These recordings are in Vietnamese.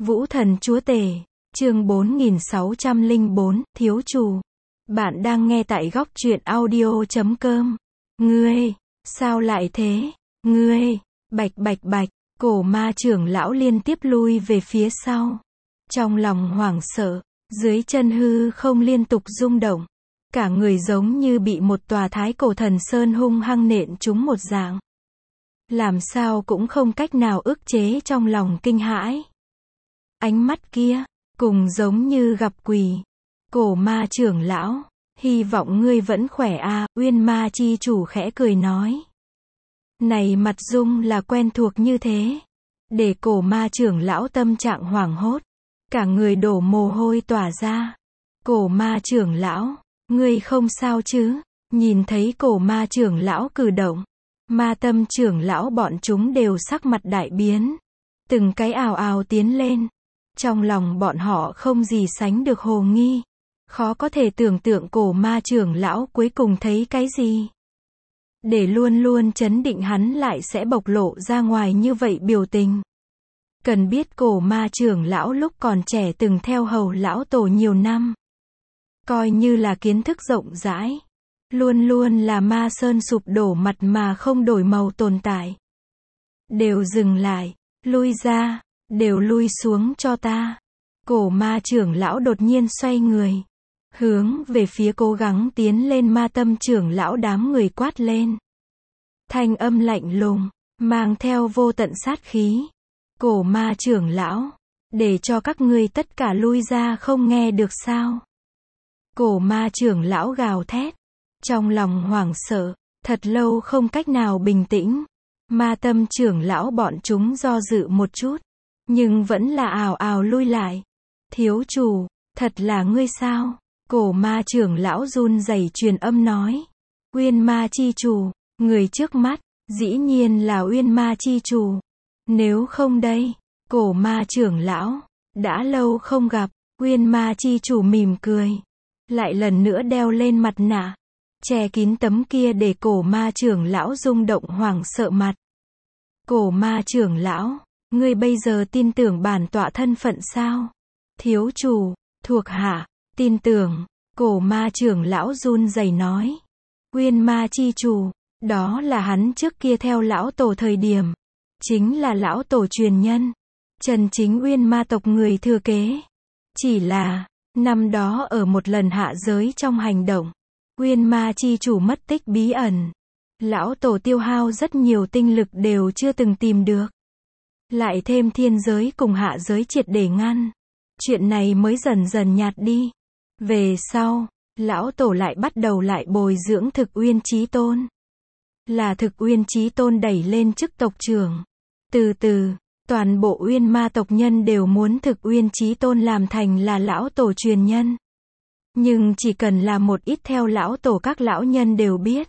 Vũ Thần Chúa Tể, chương 4604, Thiếu Chủ. Bạn đang nghe tại góc truyện audio.com. Ngươi, sao lại thế? Ngươi, bạch bạch bạch, cổ ma trưởng lão liên tiếp lui về phía sau. Trong lòng hoảng sợ, dưới chân hư không liên tục rung động. Cả người giống như bị một tòa thái cổ thần sơn hung hăng nện trúng một dạng. Làm sao cũng không cách nào ức chế trong lòng kinh hãi. Ánh mắt kia, cùng giống như gặp quỷ. Cổ ma trưởng lão, hy vọng ngươi vẫn khỏe a. Uyên ma chi chủ khẽ cười nói. Này mặt dung là quen thuộc như thế. Để cổ ma trưởng lão tâm trạng hoảng hốt. Cả người đổ mồ hôi tỏa ra. Cổ ma trưởng lão, ngươi không sao chứ? Nhìn thấy cổ ma trưởng lão cử động. Ma tâm trưởng lão bọn chúng đều sắc mặt đại biến. Từng cái ào ào tiến lên. Trong lòng bọn họ không gì sánh được hồ nghi. Khó có thể tưởng tượng cổ ma trưởng lão cuối cùng thấy cái gì. Để luôn luôn trấn định hắn lại sẽ bộc lộ ra ngoài như vậy biểu tình. Cần biết cổ ma trưởng lão lúc còn trẻ từng theo hầu lão tổ nhiều năm. Coi như là kiến thức rộng rãi. Luôn luôn là ma sơn sụp đổ mặt mà không đổi màu tồn tại. Đều dừng lại, lui ra, đều lui xuống cho ta. Cổ ma trưởng lão đột nhiên xoay người. Hướng về phía cố gắng tiến lên ma tâm trưởng lão đám người quát lên. Thanh âm lạnh lùng, mang theo vô tận sát khí. Cổ ma trưởng lão, để cho các ngươi tất cả lui ra không nghe được sao. Cổ ma trưởng lão gào thét. Trong lòng hoảng sợ, thật lâu không cách nào bình tĩnh. Ma tâm trưởng lão bọn chúng do dự một chút. Nhưng vẫn là ào ào lui lại. Thiếu chủ, thật là ngươi sao? Cổ ma trưởng lão run rẩy truyền âm nói. Uyên ma chi chủ, người trước mắt, dĩ nhiên là Uyên ma chi chủ. Nếu không đây, cổ ma trưởng lão, đã lâu không gặp. Uyên ma chi chủ mỉm cười. Lại lần nữa đeo lên mặt nạ. Che kín tấm kia để cổ ma trưởng lão rung động hoảng sợ mặt. Cổ ma trưởng lão, ngươi bây giờ tin tưởng bản tọa thân phận sao? Thiếu chủ, thuộc hạ, tin tưởng. Cổ ma trưởng lão run rẩy nói. Uyên ma chi chủ, đó là hắn trước kia theo lão tổ thời điểm. Chính là lão tổ truyền nhân. Chân chính Uyên ma tộc người thừa kế. Chỉ là, năm đó ở một lần hạ giới trong hành động. Uyên ma chi chủ mất tích bí ẩn. Lão tổ tiêu hao rất nhiều tinh lực đều chưa từng tìm được. Lại thêm thiên giới cùng hạ giới triệt để ngăn. Chuyện này mới dần dần nhạt đi. Về sau, lão tổ lại bắt đầu lại bồi dưỡng Thực Uyên Chí Tôn. Là Thực Uyên Chí Tôn đẩy lên chức tộc trưởng. Từ từ, toàn bộ Uyên ma tộc nhân đều muốn Thực Uyên Chí Tôn làm thành là lão tổ truyền nhân. Nhưng chỉ cần là một ít theo lão tổ các lão nhân đều biết.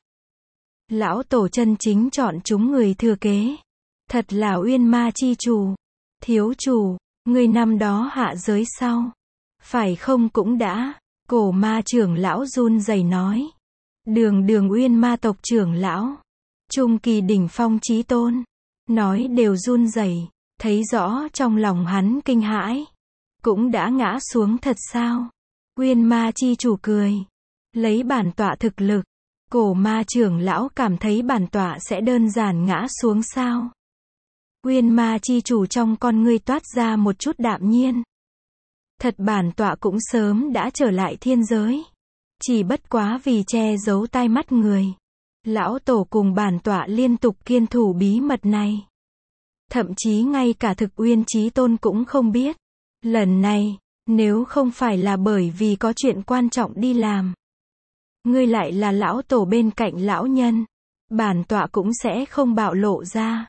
Lão tổ chân chính chọn chúng người thừa kế. Thật là Uyên ma chi chủ. Thiếu chủ, người năm đó hạ giới sau. Phải không cũng đã. Cổ ma trưởng lão run rẩy nói. Đường Uyên ma tộc trưởng lão. Trung kỳ đỉnh phong chí tôn. Nói đều run rẩy. Thấy rõ trong lòng hắn kinh hãi. Cũng đã ngã xuống thật sao? Uyên ma chi chủ cười. Lấy bản tọa thực lực. Cổ ma trưởng lão cảm thấy bản tọa sẽ đơn giản ngã xuống sao? Uyên ma chi chủ trong con ngươi toát ra một chút đạm nhiên. Thật bản tọa cũng sớm đã trở lại thiên giới. Chỉ bất quá vì che giấu tai mắt người. Lão tổ cùng bản tọa liên tục kiên thủ bí mật này. Thậm chí ngay cả Thực Uyên Chí Tôn cũng không biết. Lần này, nếu không phải là bởi vì có chuyện quan trọng đi làm. Ngươi lại là lão tổ bên cạnh lão nhân. Bản tọa cũng sẽ không bạo lộ ra.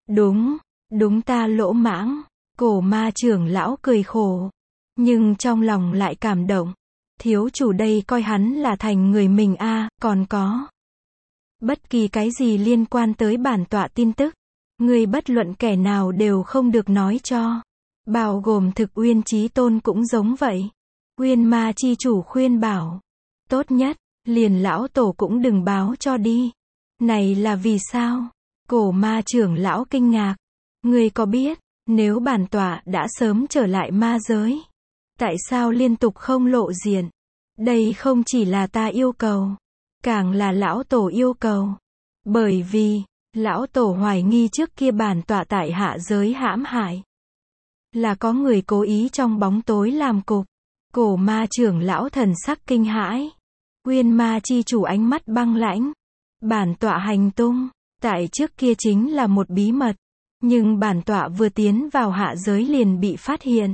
Đúng ta lỗ mãng. Cổ ma trưởng lão cười khổ. Nhưng trong lòng lại cảm động. Thiếu chủ đây coi hắn là thành người mình a. Còn có. Bất kỳ cái gì liên quan tới bản tọa tin tức. Ngươi bất luận kẻ nào đều không được nói cho. Bao gồm Thực Uyên Chí Tôn cũng giống vậy. Uyên ma chi chủ khuyên bảo. Tốt nhất, liền lão tổ cũng đừng báo cho đi. Này là vì sao? Cổ ma trưởng lão kinh ngạc. Ngươi có biết, Nếu bản tọa đã sớm trở lại ma giới, tại sao liên tục không lộ diện? Đây không chỉ là ta yêu cầu, càng là lão tổ yêu cầu. Bởi vì, lão tổ hoài nghi trước kia bản tọa tại hạ giới hãm hại. Là có người cố ý trong bóng tối làm cục. Cổ ma trưởng lão thần sắc kinh hãi. Uyên ma chi chủ ánh mắt băng lãnh. Bản tọa hành tung, tại trước kia chính là một bí mật. Nhưng bản tọa vừa tiến vào hạ giới liền bị phát hiện.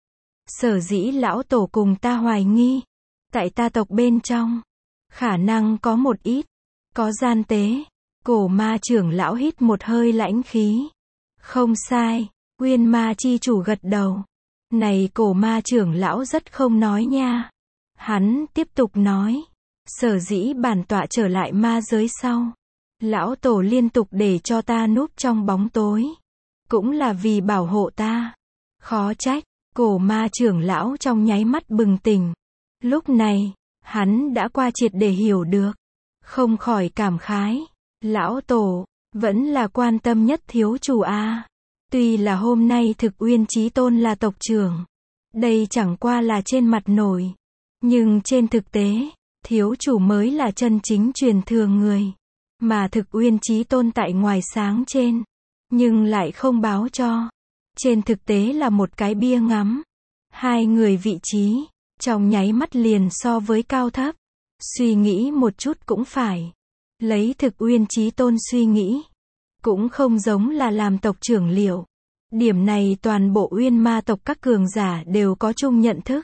Sở dĩ lão tổ cùng ta hoài nghi, tại ta tộc bên trong, khả năng có một ít, có gian tế. Cổ ma trưởng lão hít một hơi lãnh khí. Không sai, Uyên ma chi chủ gật đầu. Này cổ ma trưởng lão rất không nói nha. Hắn tiếp tục nói. Sở dĩ bản tọa trở lại ma giới sau. Lão tổ liên tục để cho ta núp trong bóng tối. Cũng là vì bảo hộ ta. Khó trách, cổ ma trưởng lão trong nháy mắt bừng tỉnh. Lúc này, hắn đã qua triệt để hiểu được. Không khỏi cảm khái. Lão tổ, vẫn là quan tâm nhất thiếu chủ a. Tuy là hôm nay thực Uyên Chí Tôn là tộc trưởng. Đây chẳng qua là trên mặt nổi. Nhưng trên thực tế, thiếu chủ mới là chân chính truyền thừa người. Mà thực Uyên Chí Tôn tại ngoài sáng trên. Nhưng lại không báo cho. Trên thực tế là một cái bia ngắm. Hai người vị trí, trong nháy mắt liền so với cao thấp. Suy nghĩ một chút cũng phải. Lấy thực Uyên Chí Tôn suy nghĩ. Cũng không giống là làm tộc trưởng liệu. Điểm này toàn bộ Uyên ma tộc các cường giả đều có chung nhận thức.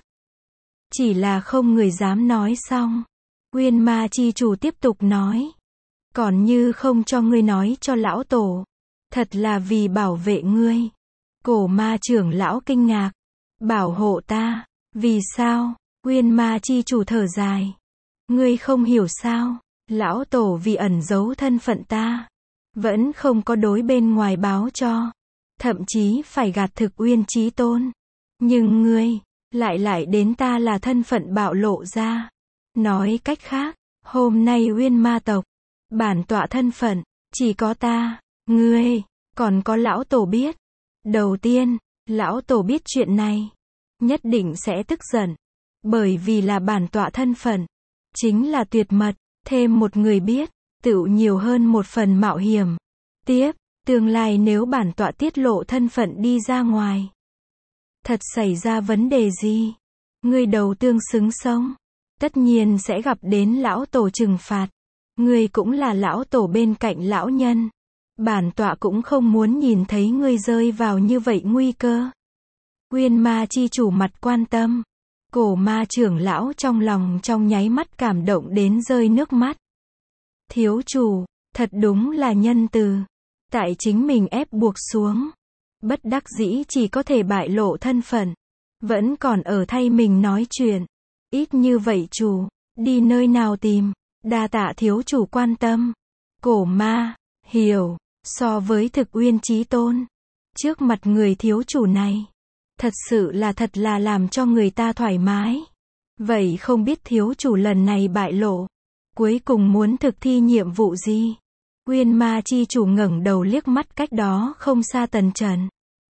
Chỉ là không người dám nói xong. Uyên ma chi chủ tiếp tục nói. Còn như không cho ngươi nói cho lão tổ. Thật là vì bảo vệ ngươi. Cổ ma trưởng lão kinh ngạc. Bảo hộ ta. Vì sao? Uyên ma chi chủ thở dài. Ngươi không hiểu sao? Lão tổ vì ẩn giấu thân phận ta. Vẫn không có đối bên ngoài báo cho. Thậm chí phải gạt thực Uyên Chí Tôn. Nhưng ngươi, lại đến ta là thân phận bạo lộ ra. Nói cách khác, hôm nay Uyên ma tộc, bản tọa thân phận, chỉ có ta, ngươi, còn có lão tổ biết. Đầu tiên, lão tổ biết chuyện này, nhất định sẽ tức giận. Bởi vì là bản tọa thân phận, chính là tuyệt mật, thêm một người biết, tựu nhiều hơn một phần mạo hiểm. Tiếp, tương lai nếu bản tọa tiết lộ thân phận đi ra ngoài, thật xảy ra vấn đề gì, ngươi đầu tương xứng sống, tất nhiên sẽ gặp đến lão tổ trừng phạt. Ngươi cũng là lão tổ bên cạnh lão nhân. Bản tọa cũng không muốn nhìn thấy ngươi rơi vào như vậy nguy cơ. Uyên ma chi chủ mặt quan tâm. Cổ ma trưởng lão trong lòng trong nháy mắt cảm động đến rơi nước mắt. Thiếu chủ, thật đúng là nhân từ. Tại chính mình ép buộc xuống. Bất đắc dĩ chỉ có thể bại lộ thân phận. Vẫn còn ở thay mình nói chuyện. Ít như vậy chủ, đi nơi nào tìm. Đa tạ thiếu chủ quan tâm. Cổ ma, hiểu, so với thực Uyên Chí Tôn. Trước mặt người thiếu chủ này. Thật sự là thật là làm cho người ta thoải mái. Vậy không biết thiếu chủ lần này bại lộ. Cuối cùng muốn thực thi nhiệm vụ gì? Uyên ma chi chủ ngẩng đầu liếc mắt cách đó không xa Tần Trần.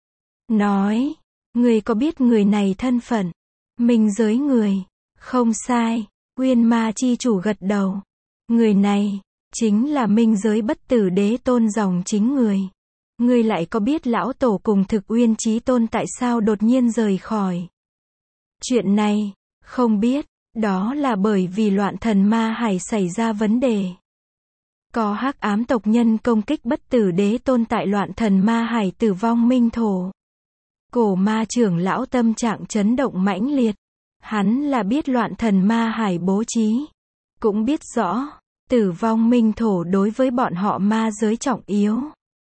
Nói, người có biết người này thân phận? Minh giới người. Không sai. Uyên ma chi chủ gật đầu. Người này, chính là minh giới bất tử đế tôn dòng chính người. Ngươi lại có biết lão tổ cùng thực Uyên Chí Tôn tại sao đột nhiên rời khỏi? Chuyện này, không biết, đó là bởi vì loạn thần ma hải xảy ra vấn đề. Có hắc ám tộc nhân công kích bất tử đế tôn tại loạn thần ma hải tử vong minh thổ. Cổ ma trưởng lão tâm trạng chấn động mãnh liệt. Hắn là biết loạn thần ma hải bố trí. Cũng biết rõ, tử vong minh thổ đối với bọn họ ma giới trọng yếu.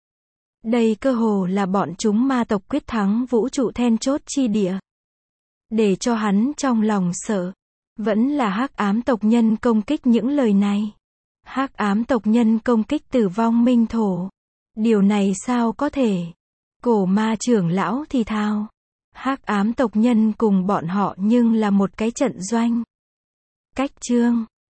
Đây cơ hồ là bọn chúng ma tộc quyết thắng vũ trụ then chốt chi địa. Để cho hắn trong lòng sợ, vẫn là hắc ám tộc nhân công kích những lời này. Hắc ám tộc nhân công kích tử vong minh thổ. Điều này sao có thể? Cổ ma trưởng lão thì thào. Hắc ám tộc nhân cùng bọn họ nhưng là một cái trận doanh. Cách chương